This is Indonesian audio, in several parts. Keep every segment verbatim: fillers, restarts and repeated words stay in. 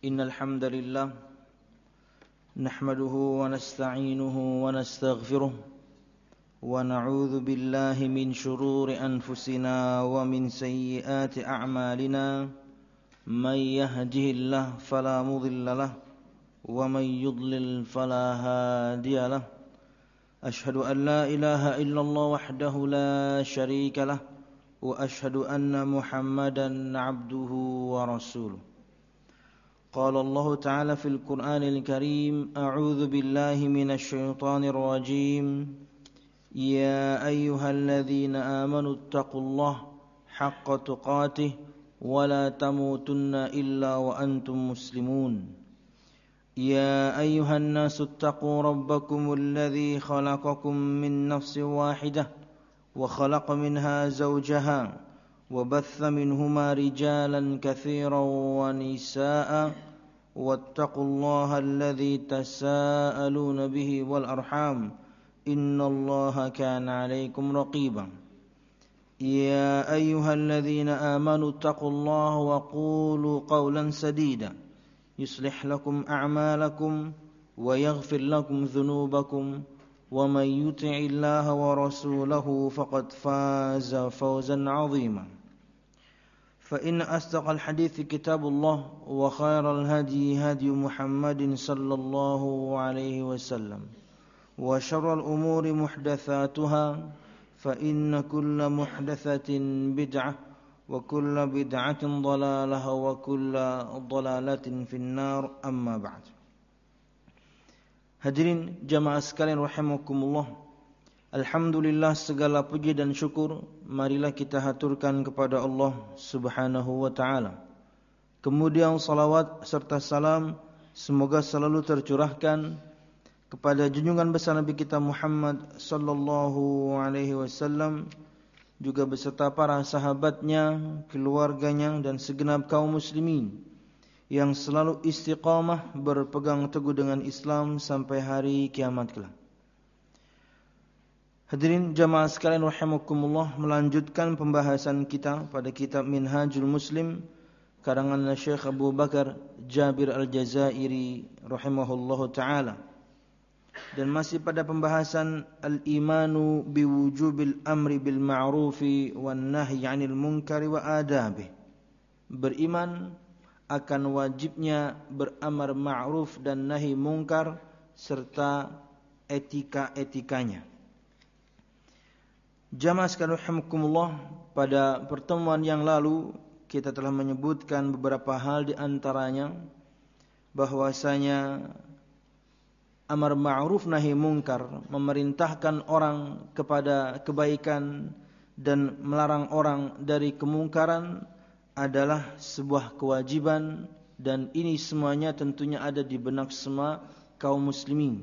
إن الحمد لله نحمده ونستعينه ونستغفره ونعوذ بالله من شرور أنفسنا ومن سيئات أعمالنا من يهده الله فلا مضل له ومن يضلل فلا هادي له أشهد أن لا إله إلا الله وحده لا شريك له وأشهد أن محمدا عبده ورسوله قال الله تعالى في القرآن الكريم أعوذ بالله من الشيطان الرجيم يا أيها الذين آمنوا اتقوا الله حق تقاته ولا تموتن إلا وأنتم مسلمون يا أيها الناس اتقوا ربكم الذي خلقكم من نفس واحدة وخلق منها زوجها وبث منهما رجالا كثيرا ونساء واتقوا الله الذي تساءلون به والأرحام إن الله كان عليكم رقيبا يا أيها الذين آمنوا اتقوا الله وقولوا قولا سديدا يصلح لكم أعمالكم ويغفر لكم ذنوبكم ومن يطع الله ورسوله فقد فاز فوزا عظيما فإن أصدق الحديث كتاب الله وخير الهدي هدي محمد صلى الله عليه وسلم وشر الأمور محدثاتها فإن كل محدثة بدعة وكل بدعة ضلالة وكل ضلالة في النار أما بعد. Hadirin jamaah sekalian rahimakumullah, alhamdulillah segala puji dan syukur marilah kita haturkan kepada Allah Subhanahu wa taala. Kemudian salawat serta salam semoga selalu tercurahkan kepada junjungan besar Nabi kita Muhammad sallallahu alaihi wasallam, juga beserta para sahabatnya, keluarganya dan segenap kaum muslimin yang selalu istiqamah berpegang teguh dengan Islam sampai hari kiamat kelak. Hadirin jamaah sekalian rahimakumullah, melanjutkan pembahasan kita pada kitab Minhajul Muslim karangan Syekh Abu Bakar Jabir Al-Jazairi rahimahullahu taala, dan masih pada pembahasan al-imanu biwujubil amri bil ma'rufi wan nahyi 'anil munkari wa adabih. Beriman akan wajibnya beramar ma'ruf dan nahi mungkar serta etika-etikanya. Jamaah sekalian rahimakumullah, pada pertemuan yang lalu kita telah menyebutkan beberapa hal, di antaranya bahwasanya amar ma'ruf nahi mungkar, memerintahkan orang kepada kebaikan dan melarang orang dari kemungkaran, adalah sebuah kewajiban, dan ini semuanya tentunya ada di benak semua kaum muslimin.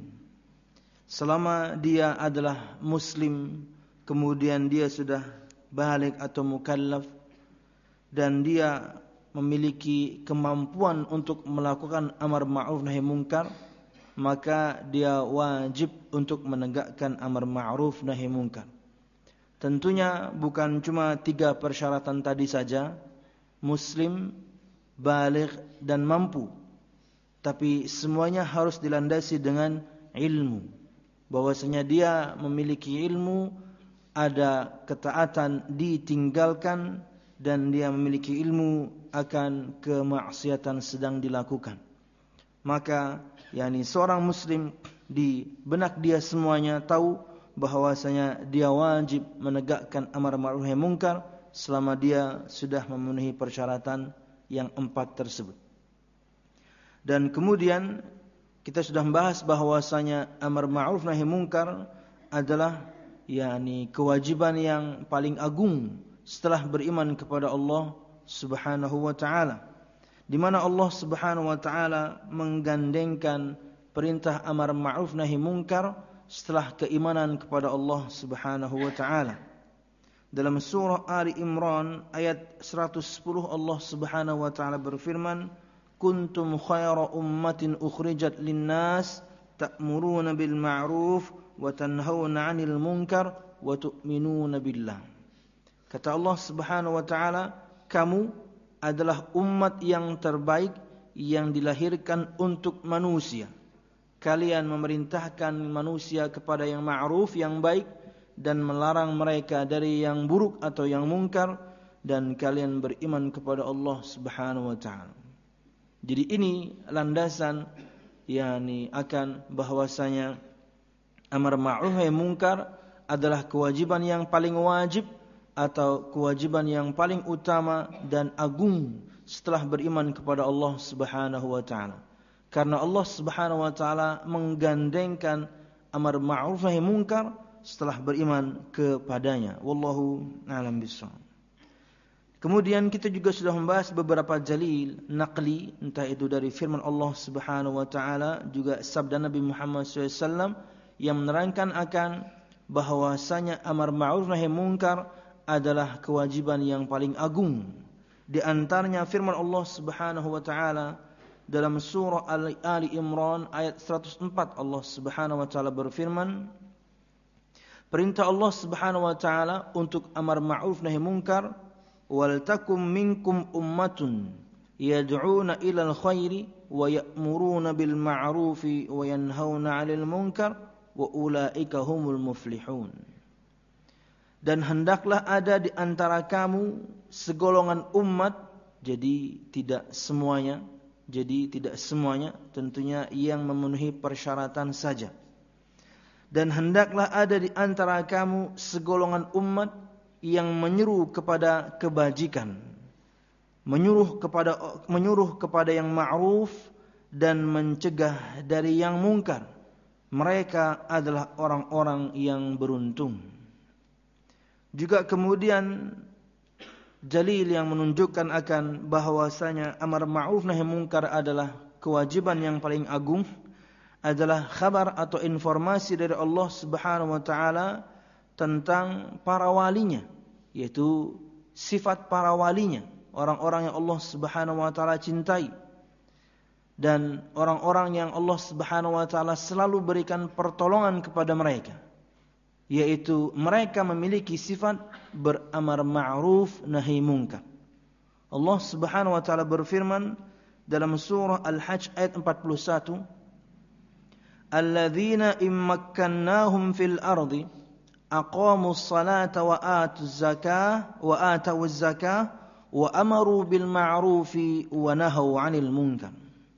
Selama dia adalah muslim, kemudian dia sudah baligh atau mukallaf, dan dia memiliki kemampuan untuk melakukan amar ma'ruf nahi mungkar, maka dia wajib untuk menegakkan amar ma'ruf nahi mungkar. Tentunya bukan cuma tiga persyaratan tadi saja, muslim, baligh dan mampu, tapi semuanya harus dilandasi dengan ilmu. Bahwasanya dia memiliki ilmu, ada ketaatan ditinggalkan, dan dia memiliki ilmu akan kemaksiatan sedang dilakukan. Maka yakni seorang muslim di benak dia semuanya tahu bahwasanya dia wajib menegakkan amar ma'ruf nahi mungkar selama dia sudah memenuhi persyaratan yang empat tersebut. Dan kemudian kita sudah membahas bahwasanya amar ma'ruf nahi mungkar adalah yakni kewajiban yang paling agung setelah beriman kepada Allah Subhanahu wa taala, di mana Allah Subhanahu wa taala menggandengkan perintah amar ma'ruf nahi mungkar setelah keimanan kepada Allah Subhanahu wa taala. Dalam surah Ali Imran ayat seratus sepuluh Allah Subhanahu wa taala berfirman, "Kuntum khaira ummatin ukhrijat lin-nas ta'muruna bil ma'ruf wa tanhauna 'anil munkar wa tu'minuna billah." Kata Allah Subhanahu wa taala, kamu adalah umat yang terbaik yang dilahirkan untuk manusia. Kalian memerintahkan manusia kepada yang ma'ruf, yang baik, dan melarang mereka dari yang buruk atau yang mungkar, dan kalian beriman kepada Allah Subhanahu wa taala. Jadi ini landasan yakni akan bahwasanya amar ma'ruf nahi mungkar adalah kewajiban yang paling wajib atau kewajiban yang paling utama dan agung setelah beriman kepada Allah Subhanahu wa taala. Karena Allah Subhanahu wa taala menggandengkan amar ma'ruf nahi mungkar setelah beriman kepadanya. Wallahu a'lam bishawab. Kemudian kita juga sudah membahas beberapa dalil naqli, entah itu dari firman Allah Subhanahu wa taala juga sabda Nabi Muhammad shallallahu alaihi wasallam yang menerangkan akan bahwasanya amar ma'ruf nahi mungkar adalah kewajiban yang paling agung. Di antaranya firman Allah Subhanahu wa taala dalam surah Ali Imran ayat seratus empat, Allah Subhanahu wa taala berfirman, perintah Allah Subhanahu wa taala untuk amar ma'ruf nahi mungkar, wal takum minkum ummatun yad'una ilal khairi wa ya'muruna bil ma'rufi wa yanhauna 'anil munkar wa ulaika humul muflihun. Dan hendaklah ada di antara kamu segolongan umat, jadi tidak semuanya, jadi tidak semuanya, tentunya yang memenuhi persyaratan saja. Dan hendaklah ada di antara kamu segolongan umat yang menyeru kepada kebajikan, menyuruh kepada menyuruh kepada yang ma'ruf dan mencegah dari yang mungkar. Mereka adalah orang-orang yang beruntung. Juga kemudian dalil yang menunjukkan akan bahwasanya amar ma'ruf nahi mungkar adalah kewajiban yang paling agung adalah khabar atau informasi dari Allah Subhanahu wa taala tentang para walinya, yaitu sifat para walinya, orang-orang yang Allah Subhanahu wa taala cintai dan orang-orang yang Allah Subhanahu wa taala selalu berikan pertolongan kepada mereka, yaitu mereka memiliki sifat beramar ma'ruf nahi munkar. Allah Subhanahu wa taala berfirman dalam surah Al-Hajj ayat empat puluh satu, alladzina immakkannahum fil ardi aqamus salata wa atuz zakah wa atawuz zakah wa amaru bil ma'rufi wa nahaw 'anil munkar.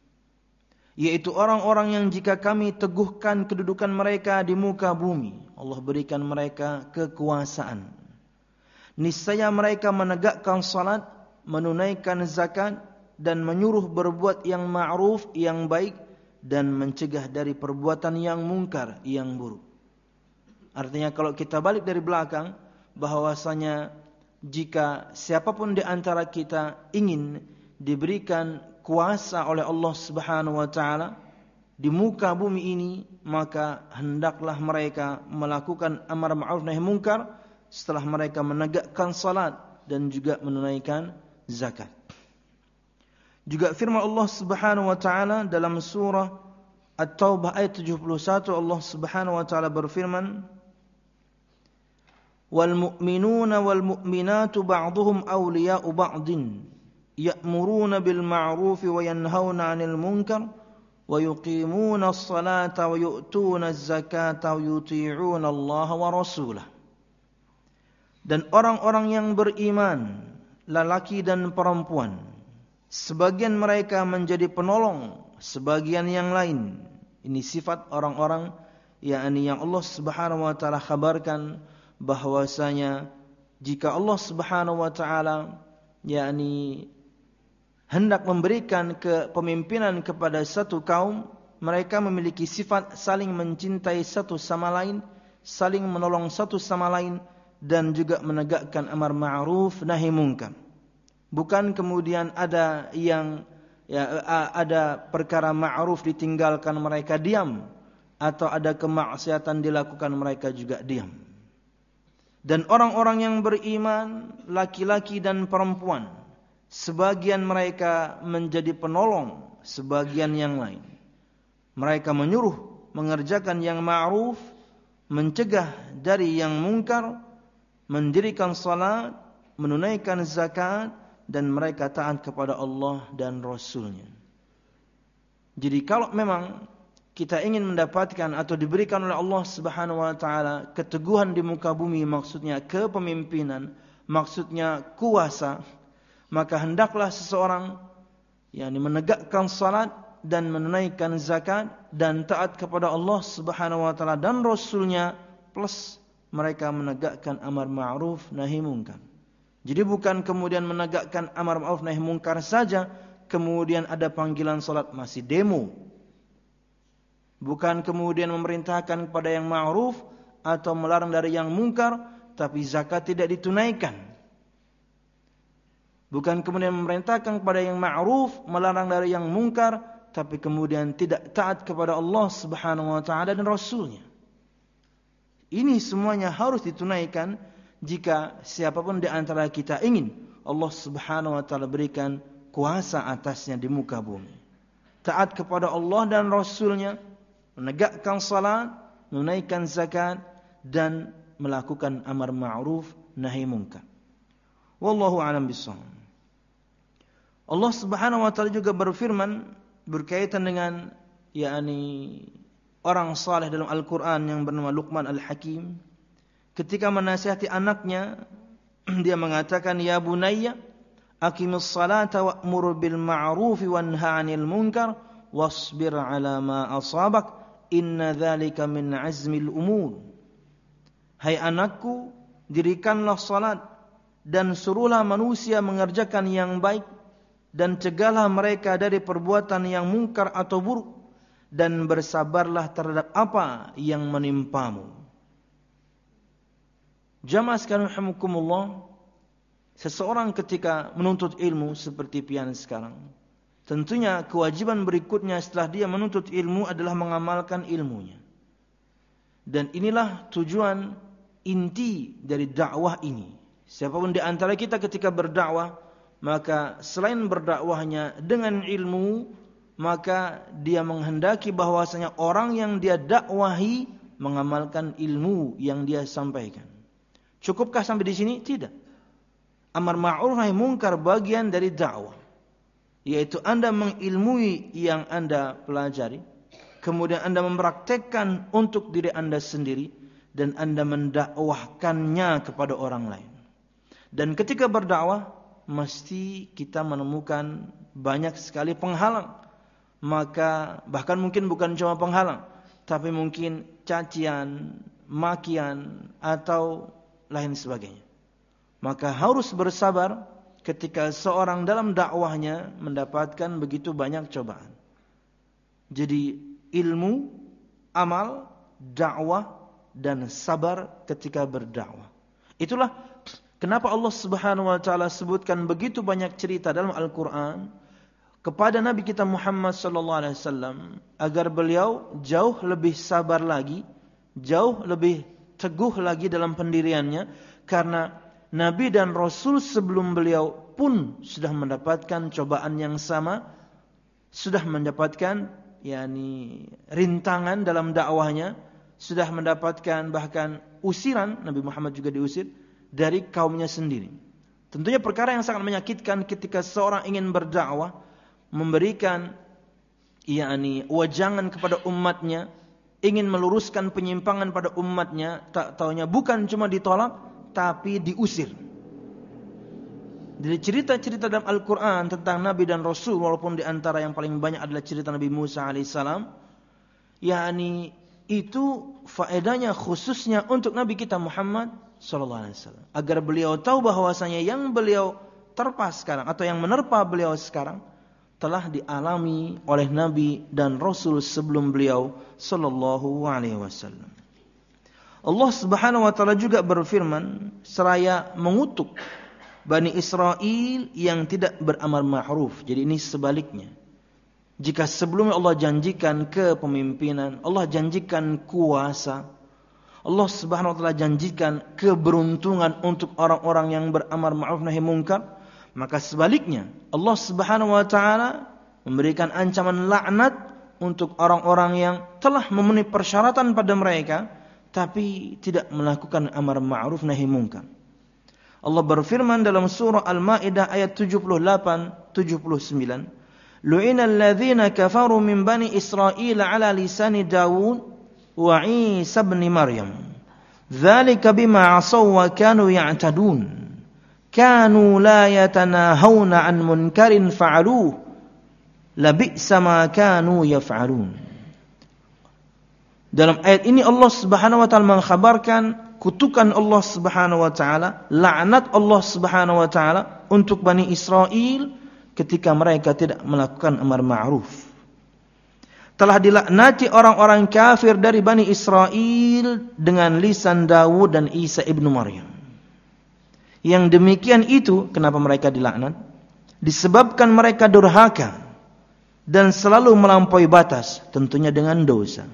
Yaitu orang-orang yang jika kami teguhkan kedudukan mereka di muka bumi, Allah berikan mereka kekuasaan, niscaya mereka menegakkan salat, menunaikan zakat, dan menyuruh berbuat yang ma'ruf, yang baik, dan mencegah dari perbuatan yang mungkar, yang buruk. Artinya kalau kita balik dari belakang, bahwasanya jika siapapun di antara kita ingin diberikan kuasa oleh Allah Subhanahu wa taala di muka bumi ini, maka hendaklah mereka melakukan amar ma'ruf nahi munkar setelah mereka menegakkan salat dan juga menunaikan zakat. Juga firman Allah Subhanahu wa taala dalam surah At-Taubah ayat tujuh puluh satu, Allah Subhanahu wa taala berfirman, wal mu'minuna wal mu'minatu ba'dhuhum awliya'u ba'din ya'muruna bil ma'rufi wa yanhauna 'anil munkar wa yuqimuna as-salata wa yu'tuna az-zakata wa yuti'una Allah wa rasulahu. Dan orang-orang yang beriman, lelaki dan perempuan, sebagian mereka menjadi penolong sebagian yang lain. Ini sifat orang-orang yakni yang Allah Subhanahu wa taala kabarkan bahwasanya jika Allah Subhanahu wa taala yakni hendak memberikan kepemimpinan kepada satu kaum, mereka memiliki sifat saling mencintai satu sama lain, saling menolong satu sama lain, dan juga menegakkan amar ma'ruf nahi munkar. Bukan kemudian ada yang ya, ada perkara ma'ruf ditinggalkan mereka diam, atau ada kemaksiatan dilakukan mereka juga diam. Dan orang-orang yang beriman, laki-laki dan perempuan, sebagian mereka menjadi penolong sebagian yang lain. Mereka menyuruh mengerjakan yang ma'ruf, mencegah dari yang mungkar, mendirikan salat, menunaikan zakat, dan mereka taat kepada Allah dan Rasulnya. Jadi kalau memang kita ingin mendapatkan atau diberikan oleh Allah Subhanahu wa taala keteguhan di muka bumi, maksudnya kepemimpinan, maksudnya kuasa, maka hendaklah seseorang yakni menegakkan salat dan menunaikan zakat dan taat kepada Allah Subhanahu wa taala dan Rasulnya, plus mereka menegakkan amar ma'ruf nahi munkar. Jadi bukan kemudian menegakkan amar ma'ruf nahi munkar saja, kemudian ada panggilan salat masih demo. Bukan kemudian memerintahkan kepada yang ma'ruf atau melarang dari yang munkar, tapi zakat tidak ditunaikan. Bukan kemudian memerintahkan kepada yang ma'ruf, melarang dari yang munkar, tapi kemudian tidak taat kepada Allah Subhanahu wa taala dan Rasulnya. Ini semuanya harus ditunaikan jika siapapun di antara kita ingin Allah Subhanahu wa taala berikan kuasa atasnya di muka bumi. Taat kepada Allah dan Rasulnya, menegakkan salat, menunaikan zakat, dan melakukan amar ma'ruf nahi munkar. Wallahu a'lam bishawab. Allah Subhanahu wa taala juga berfirman berkaitan dengan yakni orang saleh dalam Al-Qur'an yang bernama Luqman Al-Hakim, ketika menasihati anaknya dia mengatakan, ya bunayya aqimis salata wa'mur bil ma'ruf wanha 'anil munkar wasbir 'ala ma asabak inna dzalika min 'azmil umur. Hai anakku, dirikanlah salat dan suruhlah manusia mengerjakan yang baik dan cegahlah mereka dari perbuatan yang mungkar atau buruk, dan bersabarlah terhadap apa yang menimpamu. Jamaah sekalian rahimakumullah, seseorang ketika menuntut ilmu seperti pian sekarang, tentunya kewajiban berikutnya setelah dia menuntut ilmu adalah mengamalkan ilmunya. Dan inilah tujuan inti dari dakwah ini. Siapapun di antara kita ketika berdakwah, maka selain berdakwahnya dengan ilmu, maka dia menghendaki bahwasanya orang yang dia dakwahi mengamalkan ilmu yang dia sampaikan. Cukupkah sampai di sini? Tidak. Amar ma'ruf nahi munkar bagian dari dakwah, yaitu Anda mengilmui yang Anda pelajari, kemudian Anda mempraktekkan untuk diri Anda sendiri, dan Anda mendakwahkannya kepada orang lain. Dan ketika berdakwah, mesti kita menemukan banyak sekali penghalang. Maka bahkan mungkin bukan cuma penghalang, tapi mungkin cacian, makian, atau lain sebagainya. Maka harus bersabar ketika seorang dalam dakwahnya mendapatkan begitu banyak cobaan. Jadi ilmu, amal, dakwah, dan sabar ketika berdakwah. Itulah kenapa Allah Subhanahu wa taala sebutkan begitu banyak cerita dalam Al-Qur'an kepada Nabi kita Muhammad sallallahu alaihi wasallam agar beliau jauh lebih sabar lagi, jauh lebih teguh lagi dalam pendiriannya, karena Nabi dan Rasul sebelum beliau pun sudah mendapatkan cobaan yang sama, sudah mendapatkan yakni rintangan dalam dakwahnya, sudah mendapatkan bahkan usiran. Nabi Muhammad juga diusir dari kaumnya sendiri. Tentunya perkara yang sangat menyakitkan ketika seorang ingin berdakwah, memberikan yakni wajangan kepada umatnya, ingin meluruskan penyimpangan pada umatnya, tak taunya bukan cuma ditolak tapi diusir. Dari cerita-cerita dalam Al-Qur'an tentang Nabi dan Rasul, walaupun di antara yang paling banyak adalah cerita Nabi Musa alaihissalam, yakni itu faedahnya khususnya untuk Nabi kita Muhammad sallallahu alaihi wasallam, agar beliau tahu bahwasanya yang beliau terpa sekarang atau yang menerpa beliau sekarang telah dialami oleh Nabi dan Rasul sebelum beliau sallallahu alaihi wasallam. Allah Subhanahu wa taala juga berfirman seraya mengutuk Bani Israel yang tidak beramal ma'ruf. Jadi ini sebaliknya. Jika sebelumnya Allah janjikan kepemimpinan, Allah janjikan kuasa, Allah Subhanahu wa taala janjikan keberuntungan untuk orang-orang yang beramal ma'ruf nahi munkar, maka sebaliknya Allah Subhanahu wa taala memberikan ancaman laknat untuk orang-orang yang telah memenuhi persyaratan pada mereka tapi tidak melakukan amar ma'ruf nahi munkar. Allah berfirman dalam surah Al-Maidah ayat tujuh puluh delapan tujuh puluh sembilan, lu'ina alladhina kafaru min bani Israil ala lisani Dawud wa Isa ibn Maryam. Dzalika bima 'asaw wa kanu ya'tadun. Kanu la yatanahawna 'an munkarin fa'aluhu. Labi'sa ma kanu yaf'alun. Dalam ayat ini Allah Subhanahu wa taala mengkhabarkan kutukan Allah Subhanahu wa taala, laknat Allah Subhanahu wa taala untuk Bani Israel ketika mereka tidak melakukan amar ma'ruf. Telah dilaknati orang-orang kafir dari Bani Israel dengan lisan Dawud dan Isa ibnu Maryam. Yang demikian itu, kenapa mereka dilaknat? Disebabkan mereka durhaka dan selalu melampaui batas, tentunya dengan dosa.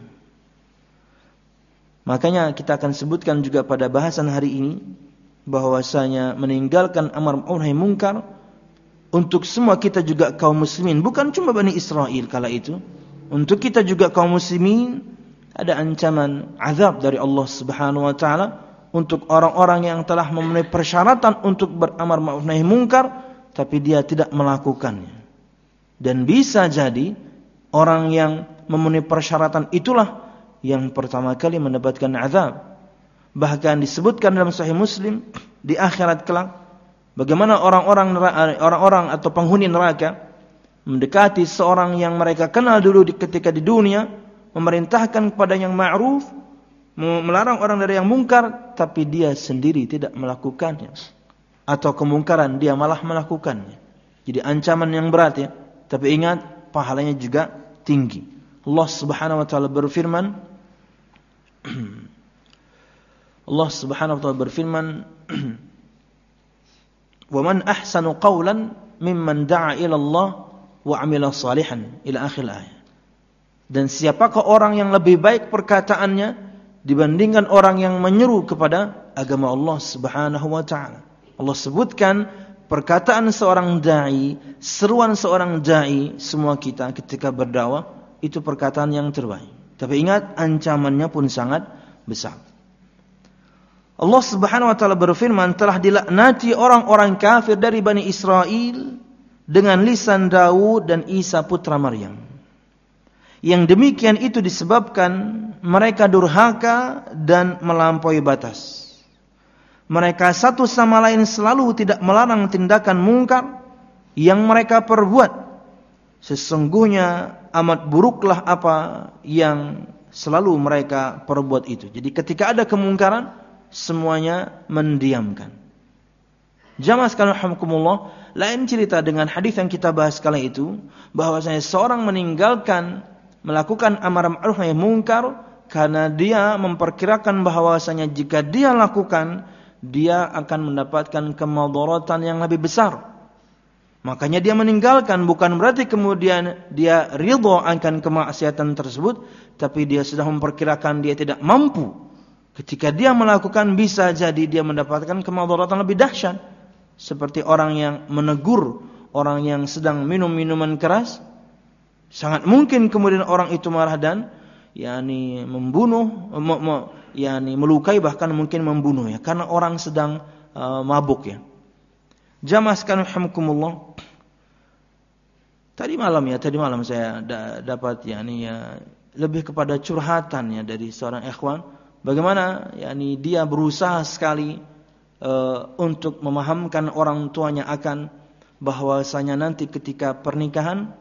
Makanya kita akan sebutkan juga pada bahasan hari ini bahwasanya meninggalkan amar ma'ruf nahi munkar untuk semua kita juga kaum muslimin, bukan cuma Bani Israel kala itu. Untuk kita juga kaum muslimin ada ancaman azab dari Allah Subhanahu wa taala untuk orang-orang yang telah memenuhi persyaratan untuk beramar ma'ruf nahi munkar tapi dia tidak melakukannya. Dan bisa jadi orang yang memenuhi persyaratan itulah yang pertama kali mendapatkan azab. Bahkan disebutkan dalam Sahih Muslim di akhirat kelak bagaimana orang-orang orang-orang atau penghuni neraka mendekati seorang yang mereka kenal dulu di, ketika di dunia, memerintahkan kepada yang ma'ruf, melarang orang dari yang mungkar, tapi dia sendiri tidak melakukannya, atau kemungkaran dia malah melakukannya. Jadi ancaman yang berat ya. Tapi ingat pahalanya juga tinggi. Allah Subhanahu wa taala berfirman Allah Subhanahu wa taala berfirman wa man ahsanu qawlan mimman da'a ila Allah wa 'amila salihan ila akhir ayat. Dan siapakah orang yang lebih baik perkataannya dibandingkan orang yang menyeru kepada agama Allah Subhanahu wa taala. Allah sebutkan perkataan seorang dai, seruan seorang dai, semua kita ketika berdakwah itu perkataan yang terbaik. Tapi ingat ancamannya pun sangat besar. Allah Subhanahu wa taala berfirman, telah dilaknati orang-orang kafir dari Bani Israel dengan lisan Daud dan Isa putra Maryam. Yang demikian itu disebabkan mereka durhaka dan melampaui batas. Mereka satu sama lain selalu tidak melarang tindakan mungkar yang mereka perbuat. Sesungguhnya amat buruklah apa yang selalu mereka perbuat itu. Jadi ketika ada kemungkaran, semuanya mendiamkan. Jamaah sekalian rahimakumullah, lain cerita dengan hadis yang kita bahas kala itu, bahwasanya seorang meninggalkan melakukan amar ma'ruf nahi munkar karena dia memperkirakan bahwasanya jika dia lakukan, dia akan mendapatkan kemudaratan yang lebih besar. Makanya dia meninggalkan, bukan berarti kemudian dia ridha akan kemaksiatan tersebut, tapi dia sudah memperkirakan dia tidak mampu. Ketika dia melakukan, bisa jadi dia mendapatkan kemudaratan lebih dahsyat. Seperti orang yang menegur orang yang sedang minum minuman keras, sangat mungkin kemudian orang itu marah dan yakni membunuh, me- me- yakni melukai, bahkan mungkin membunuh ya, karena orang sedang uh, mabuk ya. Jamaah sekalian rahimakumullah. Tadi malam ya, tadi malam saya da- dapat yakni ya lebih kepada curhatan ya dari seorang ikhwan, bagaimana yakni dia berusaha sekali uh, untuk memahamkan orang tuanya akan bahwasanya nanti ketika pernikahan,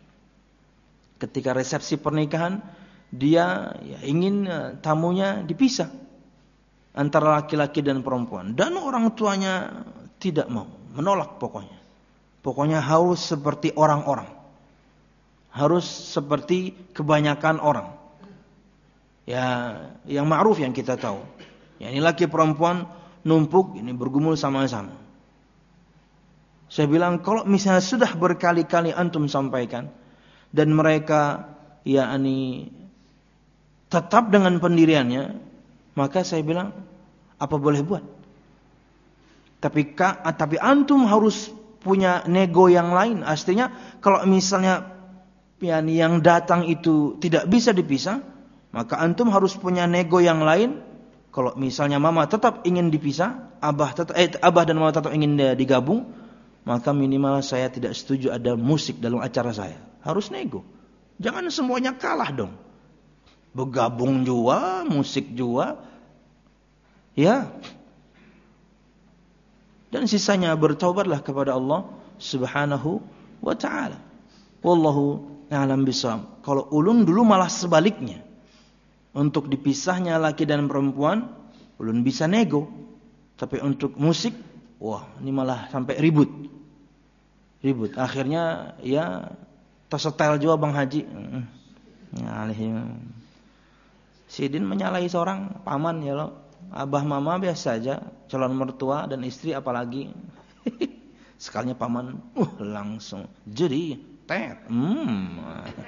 ketika resepsi pernikahan, dia ya, ingin uh, tamunya dipisah antara laki-laki dan perempuan, dan orang tuanya tidak mau, menolak pokoknya. Pokoknya harus seperti orang-orang, harus seperti kebanyakan orang. Ya, yang ma'ruf yang kita tahu. Ya, ini laki perempuan numpuk, ini bergumul sama-sama. Saya bilang kalau misalnya sudah berkali-kali antum sampaikan dan mereka yakni tetap dengan pendiriannya, maka saya bilang apa boleh buat. Tapi tapi antum harus punya nego yang lain. Artinya kalau misalnya yakni yang datang itu tidak bisa dipisah, maka antum harus punya nego yang lain. Kalau misalnya mama tetap ingin dipisah, abah tetap eh, abah dan mama tetap ingin digabung, maka minimal saya tidak setuju ada musik dalam acara saya. harus nego. Jangan semuanya kalah dong. Bergabung juga, musik juga. Ya. Dan sisanya bertobatlah kepada Allah Subhanahu wa ta'ala. Wallahu a'lam bishawab. Kalau ulun dulu malah sebaliknya. Untuk dipisahnya laki dan perempuan, ulun bisa nego. Tapi untuk musik, wah, ini malah sampai ribut. Ribut. Akhirnya ya tersetel juga Bang Haji. Nyalih. Sidin menyalahi seorang paman ya loh. Abah mama biasa aja, calon mertua dan istri apalagi. Sekalinya paman, uh langsung jadi tet. Hmm.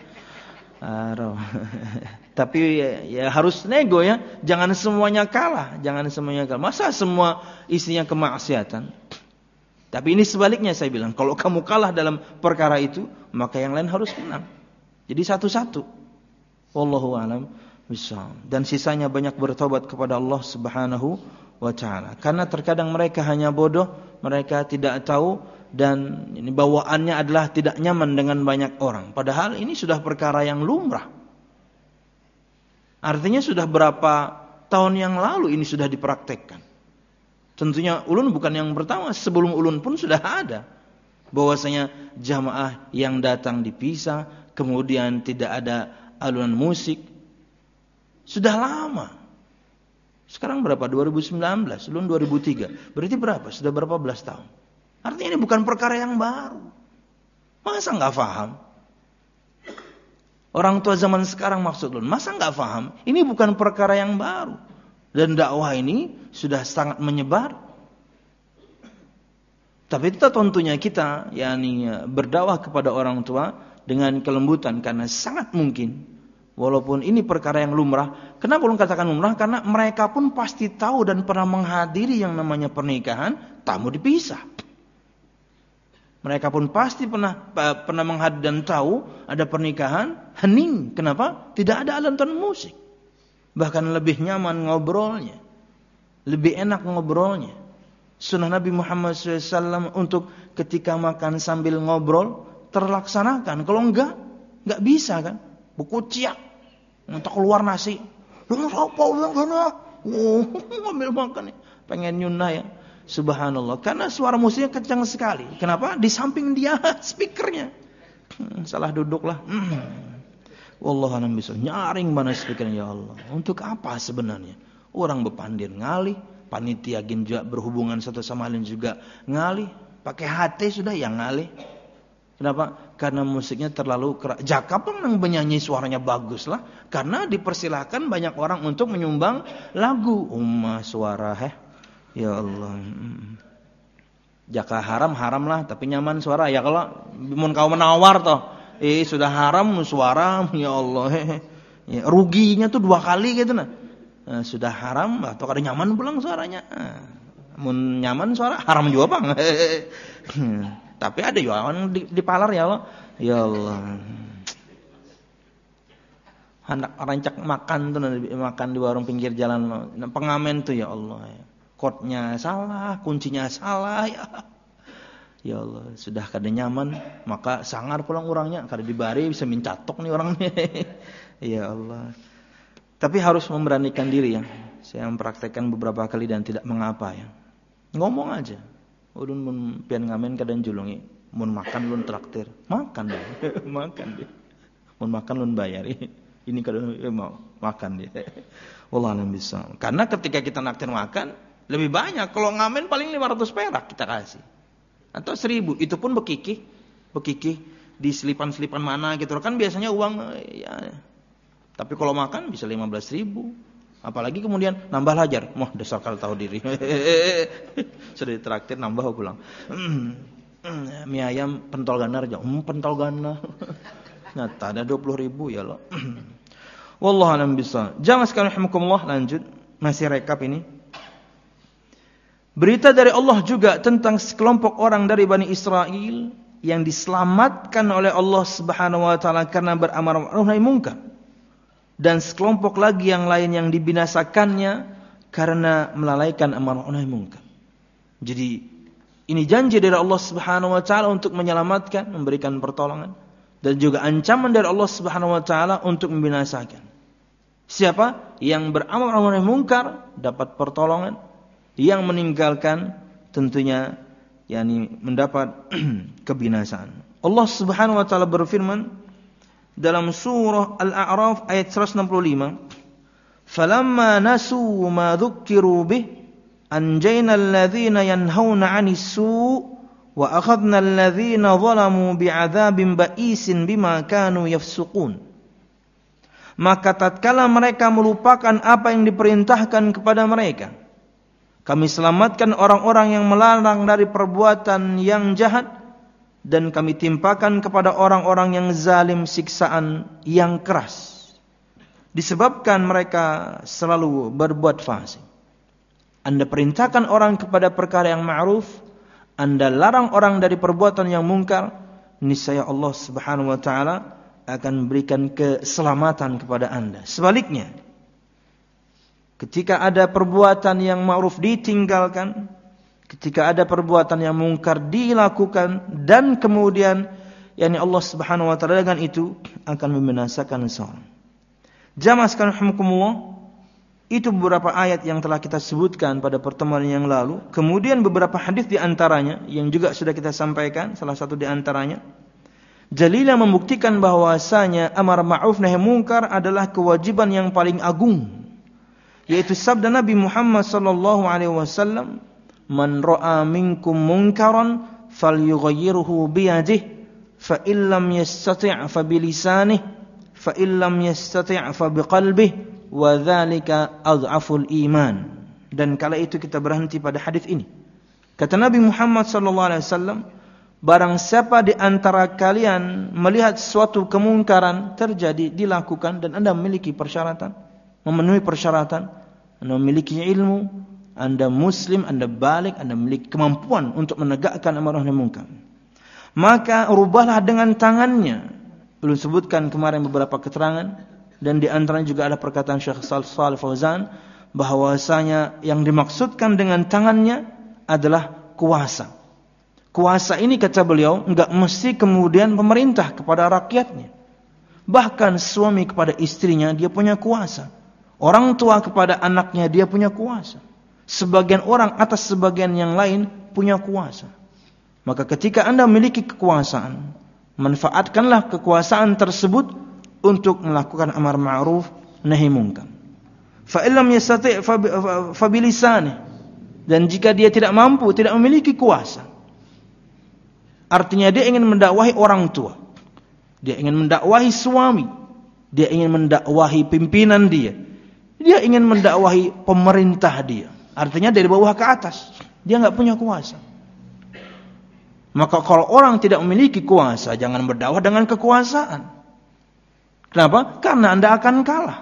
Tapi ya, ya harus nego ya, jangan semuanya kalah, jangan semuanya kalah. Masa semua isinya kemaksiatan? Tapi ini sebaliknya saya bilang, kalau kamu kalah dalam perkara itu, maka yang lain harus menang. Jadi satu-satu. Wallahu a'lam bishawab. Dan sisanya banyak bertobat kepada Allah Subhanahu wa ta'ala. Karena terkadang mereka hanya bodoh, mereka tidak tahu, dan ini bawaannya adalah tidak nyaman dengan banyak orang. Padahal ini sudah perkara yang lumrah. Artinya sudah berapa tahun yang lalu ini sudah dipraktekkan. Tentunya ulun bukan yang pertama, sebelum ulun pun sudah ada. Bahwasanya jamaah yang datang dipisah, kemudian tidak ada alunan musik. Sudah lama. Sekarang berapa? dua ribu sembilan belas, ulun dua ribu tiga. Berarti berapa? Sudah berapa belas tahun? Artinya ini bukan perkara yang baru. Masa enggak paham? Orang tua zaman sekarang maksud ulun, masa enggak paham? Ini bukan perkara yang baru. Dan dakwah ini sudah sangat menyebar. Tapi itu tentunya kita yakni berdakwah kepada orang tua dengan kelembutan, karena sangat mungkin walaupun ini perkara yang lumrah. Kenapa ulun katakan lumrah? Karena mereka pun pasti tahu dan pernah menghadiri yang namanya pernikahan tamu dipisah. Mereka pun pasti pernah pernah menghadiri dan tahu ada pernikahan hening. Kenapa? Tidak ada alunan musik. Bahkan lebih nyaman ngobrolnya, lebih enak ngobrolnya. Sunnah Nabi Muhammad shallallahu alaihi wasallam untuk ketika makan sambil ngobrol terlaksanakan. Kalau enggak, enggak bisa kan? Berkuciak, untuk keluar nasi. Dengar apa ulang sana? Oh, ambil makan nih. Pengen nyunah ya. Subhanallah. Karena suara musiknya kencang sekali. Kenapa? Di samping dia speakernya. Hmm, salah duduklah. Hmm. Wallahu a'lam bishawab. Nyaring mana speakernya ya Allah. Untuk apa sebenarnya? Orang berpandir ngalih, panitia juga berhubungan satu sama lain juga ngalih, pakai hati sudah yang ngalih. Kenapa? Karena musiknya terlalu keras. Jaka pun yang menyanyi suaranya bagus lah. Karena dipersilahkan banyak orang untuk menyumbang lagu. Ummah suara heh. Ya Allah. Jaka haram haram lah, tapi nyaman suara. Ya kalau mun kau menawar toh, eh sudah haram suara, ya Allah. Heh. Ya, ruginya tuh dua kali gitu nah. Nah sudah haram atau kada nyaman pulang suaranya. Nah, mun nyaman suara haram juga bang. Tapi ada juga orang di, di palar ya Allah. Ya Allah. Hendak rancak makan tuh makan di warung pinggir jalan. Pengamen tuh ya Allah. Kodnya salah, kuncinya salah ya. Ya Allah, sudah kada nyaman, maka sangar pulang orangnya, kada dibari bisa mincatok nih orangnya. Ya Allah. Tapi harus memberanikan diri ya. Saya mempraktekkan beberapa kali dan tidak mengapa ya. Ngomong aja. Ulun mun pian ngamen kadang julungi, mun makan ulun traktir. Makan deh. Makan deh. Mun makan ulun bayar. Ini kadang eh, mau makan deh. Wallahu a'lam bishawab. Karena ketika kita naktir makan lebih banyak. Kalau ngamen paling lima ratus perak kita kasih. Atau seribu. Itu pun bekikih. Bekikih di selipan-selipan mana gitu. Kan biasanya uang ya. Tapi kalau makan bisa lima belas ribu. Apalagi kemudian nambah lajar. Wah dasar kalau tahu diri. Sudah ditraktir nambah pulang. Mie ayam pentol gana aja. Hmm, pentol gana. Nyata ada dua puluh ribu ya loh. Wallahu a'lam bishawab. Jamaah sekalian rahimakumullah, lanjut. Masih rekap ini. Berita dari Allah juga tentang sekelompok orang dari Bani Israel yang diselamatkan oleh Allah Subhanahu wa taala karena beramar ma'ruf nahi munkar. Dan sekelompok lagi yang lain yang dibinasakannya karena melalaikan amar ma'ruf nahi munkar. Jadi ini janji dari Allah Subhanahu wa taala untuk menyelamatkan, memberikan pertolongan dan juga ancaman dari Allah Subhanahu wa taala untuk membinasakan. Siapa yang beramal ma'ruf nahi munkar dapat pertolongan, yang meninggalkan tentunya yakni mendapat kebinasaan. Allah Subhanahu wa taala berfirman dalam surah Al-A'raf ayat seratus enam puluh lima, "Falamma nasu ma dzukkiru bih anjayna alladhina yanhauna 'anis su' wa akhadna alladhina zalamu bi'adzabin ba'isin bima kanu yafsuqun." Maka tatkala mereka melupakan apa yang diperintahkan kepada mereka, kami selamatkan orang-orang yang melarang dari perbuatan yang jahat, dan kami timpakan kepada orang-orang yang zalim siksaan yang keras, disebabkan mereka selalu berbuat fasik. Anda perintahkan orang kepada perkara yang ma'ruf, Anda larang orang dari perbuatan yang mungkar, niscaya Allah Subhanahu wa taala akan memberikan keselamatan kepada Anda. Sebaliknya, ketika ada perbuatan yang ma'ruf ditinggalkan, ketika ada perbuatan yang mungkar dilakukan, dan kemudian yakni Allah Subhanahu wa taala dengan itu akan membinasakan seorang. Jamaah sekalian rahimakumullah, itu beberapa ayat yang telah kita sebutkan pada pertemuan yang lalu. Kemudian beberapa hadis di antaranya yang juga sudah kita sampaikan, salah satu di antaranya jalilah membuktikan bahwasanya amar ma'ruf nahi munkar adalah kewajiban yang paling agung, yaitu sabda Nabi Muhammad sallallahu alaihi wasallam, "Man ra'a minkum munkaran falyughayyirhu biyadihi, fa illam yastati' fa bilisanihi, fa illam yastati' fa biqalbihi, wa dzalika adhaful iman." Dan kala itu kita berhenti pada hadis ini. Kata Nabi Muhammad sallallahu alaihi wasallam, barang siapa di antara kalian melihat suatu kemungkaran terjadi, dilakukan, dan Anda memiliki persyaratan, memenuhi persyaratan, Anda memiliki ilmu, Anda muslim, Anda balik, Anda memiliki kemampuan untuk menegakkan amar nahi munkar, maka rubahlah dengan tangannya. Belum sebutkan kemarin beberapa keterangan, dan di antaranya juga ada perkataan Syekh Shalih Fauzan bahwasanya yang dimaksudkan dengan tangannya adalah kuasa. Kuasa ini, kata beliau, enggak mesti kemudian pemerintah kepada rakyatnya. Bahkan suami kepada istrinya dia punya kuasa. Orang tua kepada anaknya dia punya kuasa. Sebagian orang atas sebagian yang lain punya kuasa. Maka ketika Anda memiliki kekuasaan, manfaatkanlah kekuasaan tersebut untuk melakukan amar ma'ruf nahi munkar. Fa illam yastati' fa bilisanihi, dan jika dia tidak mampu, tidak memiliki kuasa, artinya dia ingin mendakwahi orang tua, dia ingin mendakwahi suami, dia ingin mendakwahi pimpinan dia, dia ingin mendakwahi pemerintah dia, artinya dari bawah ke atas, dia enggak punya kuasa. Maka kalau orang tidak memiliki kuasa, jangan berdakwah dengan kekuasaan. Kenapa? Karena Anda akan kalah.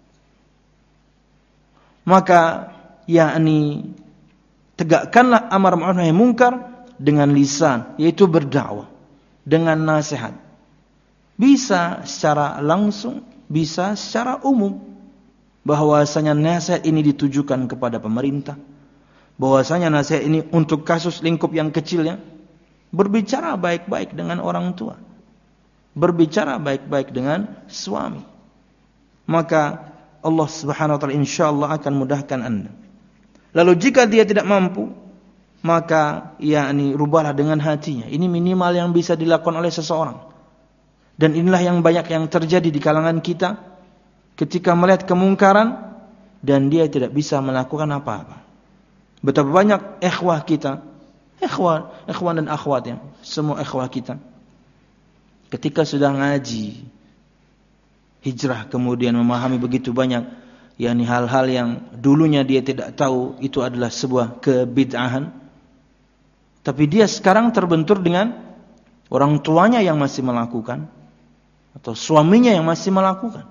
Maka yakni tegakkanlah amar ma'ruf nahi munkar dengan lisan, yaitu berdakwah, dengan nasihat. Bisa secara langsung, bisa secara umum. Bahwasanya nasihat ini ditujukan kepada pemerintah, bahwasanya nasihat ini untuk kasus lingkup yang kecilnya. Berbicara baik-baik dengan orang tua, berbicara baik-baik dengan suami, maka Allah Subhanahu wa taala insyaallah akan mudahkan Anda. Lalu jika dia tidak mampu, maka yakni rubahlah dengan hatinya. Ini minimal yang bisa dilakukan oleh seseorang. Dan inilah yang banyak yang terjadi di kalangan kita ketika melihat kemungkaran dan dia tidak bisa melakukan apa-apa. Betapa banyak ikhwah kita, ikhwan, ikhwan dan akhwat ya, semua ikhwah kita, ketika sudah ngaji hijrah kemudian memahami begitu banyak yakni hal-hal yang dulunya dia tidak tahu itu adalah sebuah kebid'ahan, tapi dia sekarang terbentur dengan orang tuanya yang masih melakukan atau suaminya yang masih melakukan.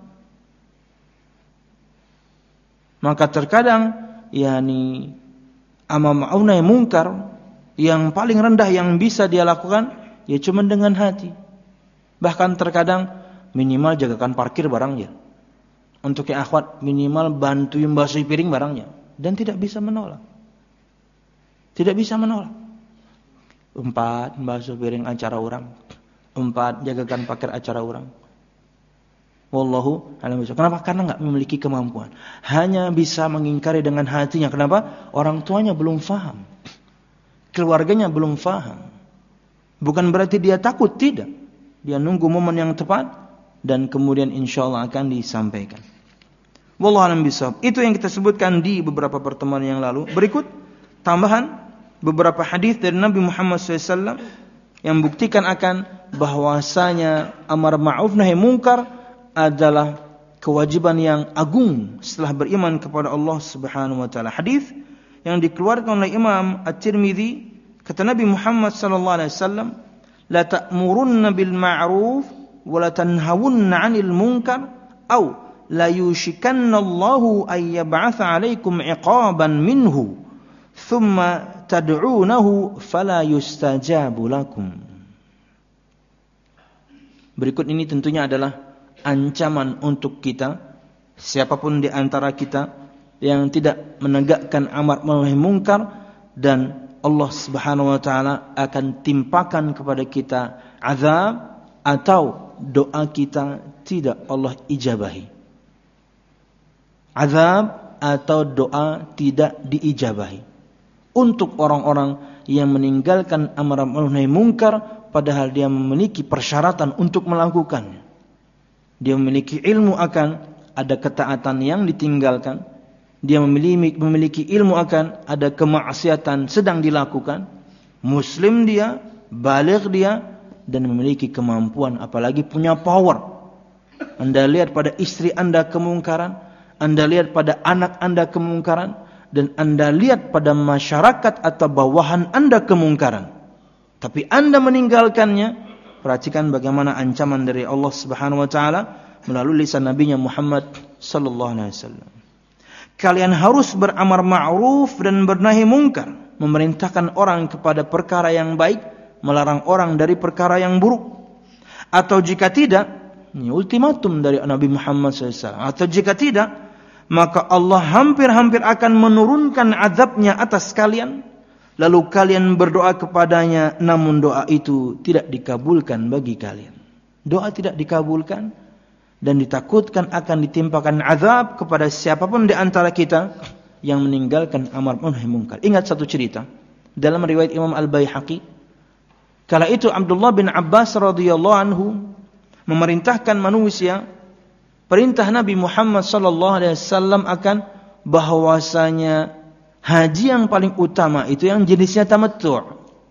Maka terkadang yakni amar ma'ruf nahi munkar yang paling rendah yang bisa dia lakukan ya cuma dengan hati. Bahkan terkadang minimal jagakan parkir barangnya. Untuk yang akhwat minimal bantuin basuh piring barangnya, dan tidak bisa menolak. Tidak bisa menolak. Empat basuh piring acara orang. Empat, jagakan pakar acara orang. Wallahu a'lam bishawab. Kenapa? Karena enggak memiliki kemampuan. Hanya bisa mengingkari dengan hatinya. Kenapa? Orang tuanya belum faham. Keluarganya belum faham. Bukan berarti dia takut, tidak. Dia nunggu momen yang tepat dan kemudian insyaallah akan disampaikan. Wallahu a'lam bishawab. Itu yang kita sebutkan di beberapa pertemuan yang lalu. Berikut tambahan beberapa hadis dari Nabi Muhammad shallallahu alaihi wasallam yang buktikan akan bahwasanya amar ma'ruf nahi munkar adalah kewajiban yang agung setelah beriman kepada Allah Subhanahu wa taala. Hadis yang dikeluarkan oleh Imam At-Tirmidzi, kata Nabi Muhammad sallallahu alaihi wasallam, la ta'murunna bil ma'ruf wa la tanhawunna 'anil munkar aw la yushikanna Allahu ay yab'atha 'alaikum 'iqaban minhu thumma tad'unahu fala yustajabu lakum. Berikut ini tentunya adalah ancaman untuk kita, siapapun di antara kita yang tidak menegakkan amar ma'ruf nahi munkar, dan Allah Subhanahu wa taala akan timpakan kepada kita azab atau doa kita tidak Allah ijabahi. Azab atau doa tidak diijabahi untuk orang-orang yang meninggalkan amar ma'ruf nahi munkar padahal dia memiliki persyaratan untuk melakukannya. Dia memiliki ilmu akan ada ketaatan yang ditinggalkan. Dia memiliki, memiliki ilmu akan ada kemaksiatan sedang dilakukan. Muslim dia, baligh dia, dan memiliki kemampuan, apalagi punya power. Anda lihat pada istri Anda kemungkaran, Anda lihat pada anak Anda kemungkaran, dan Anda lihat pada masyarakat atau bawahan Anda kemungkaran. Tapi Anda meninggalkannya. Perhatikan bagaimana ancaman dari Allah Subhanahu wa taala melalui lisan nabinya Muhammad sallallahu alaihi wasallam. Kalian harus beramar ma'ruf dan bernahi munkar, memerintahkan orang kepada perkara yang baik, melarang orang dari perkara yang buruk. Atau jika tidak, ini ultimatum dari Nabi Muhammad sallallahu alaihi wasallam. Atau jika tidak, maka Allah hampir-hampir akan menurunkan azabnya atas kalian. Lalu kalian berdoa kepadanya, namun doa itu tidak dikabulkan bagi kalian. Doa tidak dikabulkan dan ditakutkan akan ditimpakan azab kepada siapapun di antara kita yang meninggalkan amar ma'ruf nahi munkar. Ingat satu cerita dalam riwayat Imam Al-Baihaqi. Kala itu Abdullah bin Abbas radhiyallahu anhu memerintahkan manusia, perintah Nabi Muhammad sallallahu alaihi wasallam akan bahwasanya haji yang paling utama itu yang jenisnya tamattu'.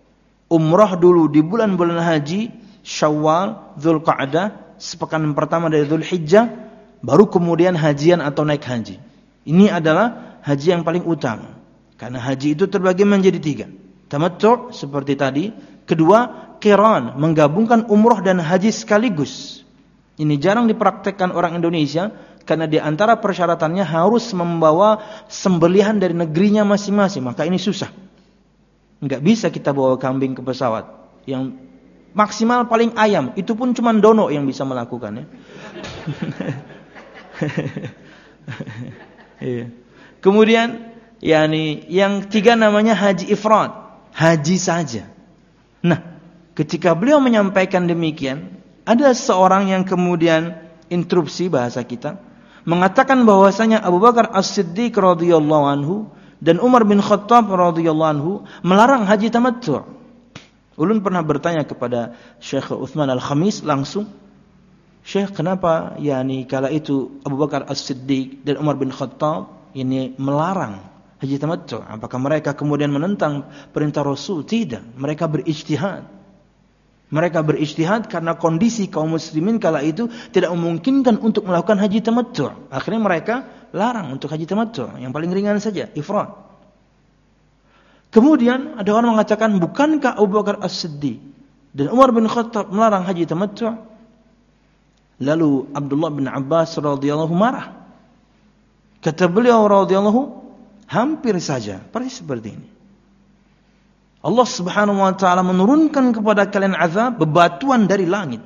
Umrah dulu di bulan-bulan haji, Syawal, Dzulqa'dah, sepekan pertama dari Dzulhijjah, baru kemudian hajian atau naik haji. Ini adalah haji yang paling utama. Karena haji itu terbagi menjadi tiga. Tamattu' seperti tadi. Kedua, qiran, menggabungkan umrah dan haji sekaligus. Ini jarang dipraktekkan orang Indonesia. Karena di antara persyaratannya harus membawa sembelihan dari negerinya masing-masing. Maka ini susah. Enggak bisa kita bawa kambing ke pesawat. Yang maksimal paling ayam. Itu pun cuma dono yang bisa melakukannya. Kemudian yani, yang tiga namanya haji ifrad. Haji saja. Nah, ketika beliau menyampaikan demikian, ada seorang yang kemudian interupsi bahasa kita, mengatakan bahwasanya Abu Bakar As-Siddiq radhiyallahu anhu dan Umar bin Khattab radhiyallahu anhu melarang haji tamattu'. Ulun pernah bertanya kepada Syekh Utsman Al-Khamis langsung, Syekh, kenapa yakni kala itu Abu Bakar As-Siddiq dan Umar bin Khattab ini melarang haji tamattu'? Apakah mereka kemudian menentang perintah Rasul? Tidak, mereka berijtihad. Mereka berijtihad karena kondisi kaum muslimin kala itu tidak memungkinkan untuk melakukan haji tamattu'. Akhirnya mereka larang untuk haji tamattu', yang paling ringan saja, ifrad. Kemudian ada orang mengatakan, bukankah Abu Bakar As-Siddiq dan Umar bin Khattab melarang haji tamattu'? Lalu Abdullah bin Abbas radhiyallahu marah. Kata beliau radhiyallahu, hampir saja persis seperti ini. Allah Subhanahu wa taala menurunkan kepada kalian azab bebatuan dari langit.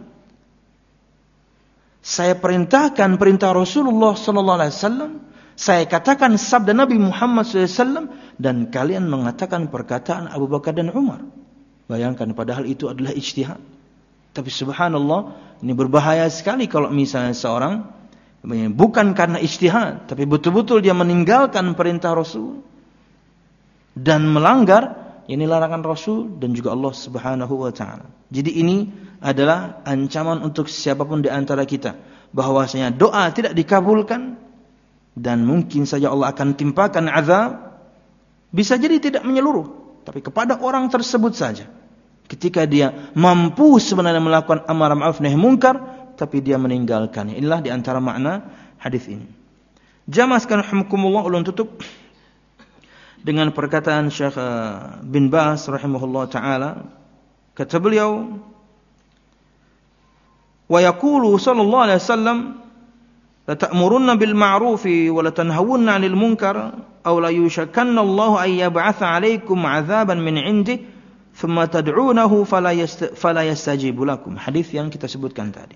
Saya perintahkan perintah Rasulullah sallallahu alaihi wasallam, saya katakan sabda Nabi Muhammad sallallahu alaihi wasallam, dan kalian mengatakan perkataan Abu Bakar dan Umar. Bayangkan, padahal itu adalah ijtihad. Tapi subhanallah, ini berbahaya sekali kalau misalnya seorang bukan karena ijtihad, tapi betul-betul dia meninggalkan perintah Rasul dan melanggar ini larangan Rasul dan juga Allah Subhanahu wa taala. Jadi ini adalah ancaman untuk siapapun di antara kita, bahwasanya doa tidak dikabulkan dan mungkin saja Allah akan timpakan azab, bisa jadi tidak menyeluruh, tapi kepada orang tersebut saja. Ketika dia mampu sebenarnya melakukan amar ma'ruf nahi munkar, tapi dia meninggalkannya. Inilah di antara makna hadis ini. Jamaah sekalian rahimakumullah, ulun tutup dengan perkataan Syekh bin Baz rahimahullah taala. Kata beliau, wa yaqulu sallallahu alaihi wasallam, la ta'murunna bil ma'rufi wa la tanhawunna 'anil munkar aw la yushakanna Allahu ay yab'atha 'alaikum 'adzaban min 'indihi thumma tad'unahu fala yast fala yastajibu lakum. Hadis yang kita sebutkan tadi.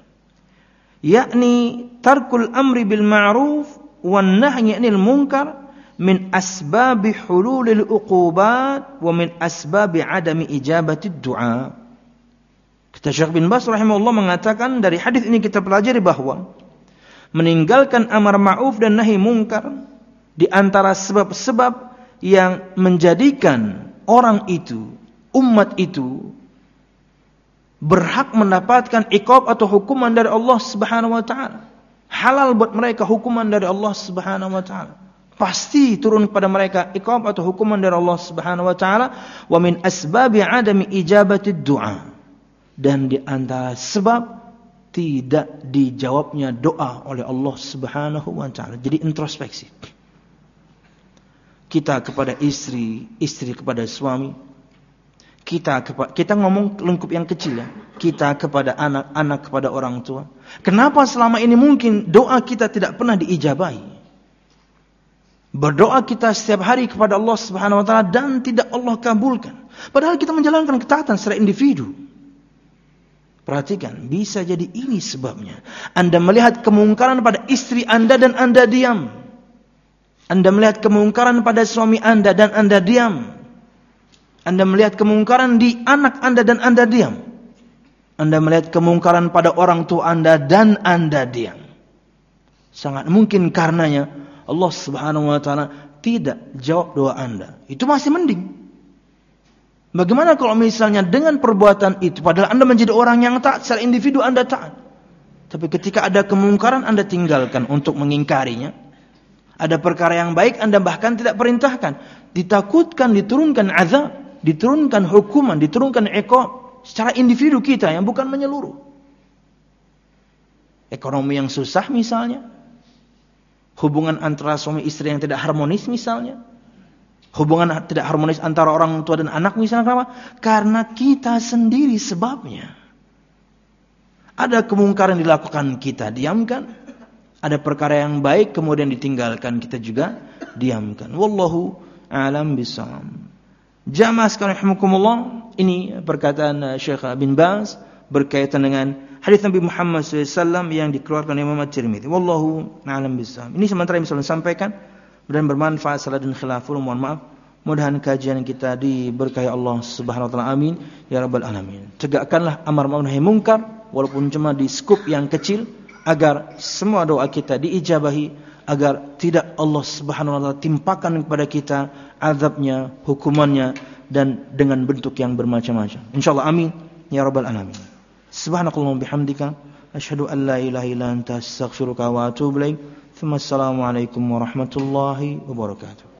Yakni tarkul amri bil ma'ruf wan nahyi 'anil munkar min asbabi hululil uqubat wa min asbabi adami ijabati du'a. Kata Syekh bin Baz rahimahullah mengatakan, dari hadis ini kita pelajari bahwa meninggalkan amar ma'ruf dan nahi munkar di antara sebab-sebab yang menjadikan orang itu, umat itu berhak mendapatkan iqab atau hukuman dari Allah Subhanahu wa taala. Halal buat mereka hukuman dari Allah Subhanahu wa taala. Pasti turun kepada mereka iqab atau hukuman dari Allah Subhanahu wa taala. Wa min asbabi adami ijabati du'a. Dan di antara sebab tidak dijawabnya doa oleh Allah Subhanahu wa taala. Jadi introspeksi. Kita kepada istri, istri kepada suami. Kita kepada, kita ngomong lingkup yang kecil ya. Kita kepada anak, anak kepada orang tua. Kenapa selama ini mungkin doa kita tidak pernah diijabahi? Berdoa kita setiap hari kepada Allah Subhanahu wa taala dan tidak Allah kabulkan. Padahal kita menjalankan ketaatan secara individu. Perhatikan, bisa jadi ini sebabnya. Anda melihat kemungkaran pada istri Anda dan Anda diam. Anda melihat kemungkaran pada suami Anda dan Anda diam. Anda melihat kemungkaran di anak Anda dan Anda diam. Anda melihat kemungkaran pada orang tua Anda dan Anda diam. Sangat mungkin karenanya Allah Subhanahu wa taala tidak jawab doa Anda. Itu masih mending. Bagaimana kalau misalnya dengan perbuatan itu, padahal Anda menjadi orang yang taat, secara individu Anda taat, tapi ketika ada kemungkaran Anda tinggalkan untuk mengingkarinya. Ada perkara yang baik Anda bahkan tidak perintahkan. Ditakutkan diturunkan azab, diturunkan hukuman, diturunkan iqab secara individu kita yang bukan menyeluruh. Ekonomi yang susah misalnya, hubungan antara suami istri yang tidak harmonis misalnya, hubungan tidak harmonis antara orang tua dan anak misalnya. Kenapa? Karena kita sendiri sebabnya. Ada kemungkaran dilakukan, kita diamkan. Ada perkara yang baik kemudian ditinggalkan, kita juga diamkan. Wallahu a'lam bishawab. Jamaah sekalian rahimakumullah, ini perkataan Syekh bin Baz berkaitan dengan hadis Nabi Muhammad sallallahu alaihi wasallam yang dikeluarkan oleh Imam At-Tirmidzi. Wallahu a'lam bishawab. Ini sementara yang bisa saya sampaikan dan bermanfaat. Salah dan khilaful, mohon maaf. Mudah-mudahan kajian kita diberkahi Allah Subhanahu wa taala. Amin ya rabbal alamin. Tegakkanlah amar ma'ruf nahi munkar walaupun cuma di skup yang kecil, agar semua doa kita diijabahi, agar tidak Allah Subhanahu wa taala timpakan kepada kita azabnya, hukumannya, dan dengan bentuk yang bermacam-macam. Insyaallah amin ya rabbal alamin. Subhanakallahumma bihamdika asyhadu an la ilaha illa anta astaghfiruka wa atubu ilaik. Assalamualaikum warahmatullahi wabarakatuh.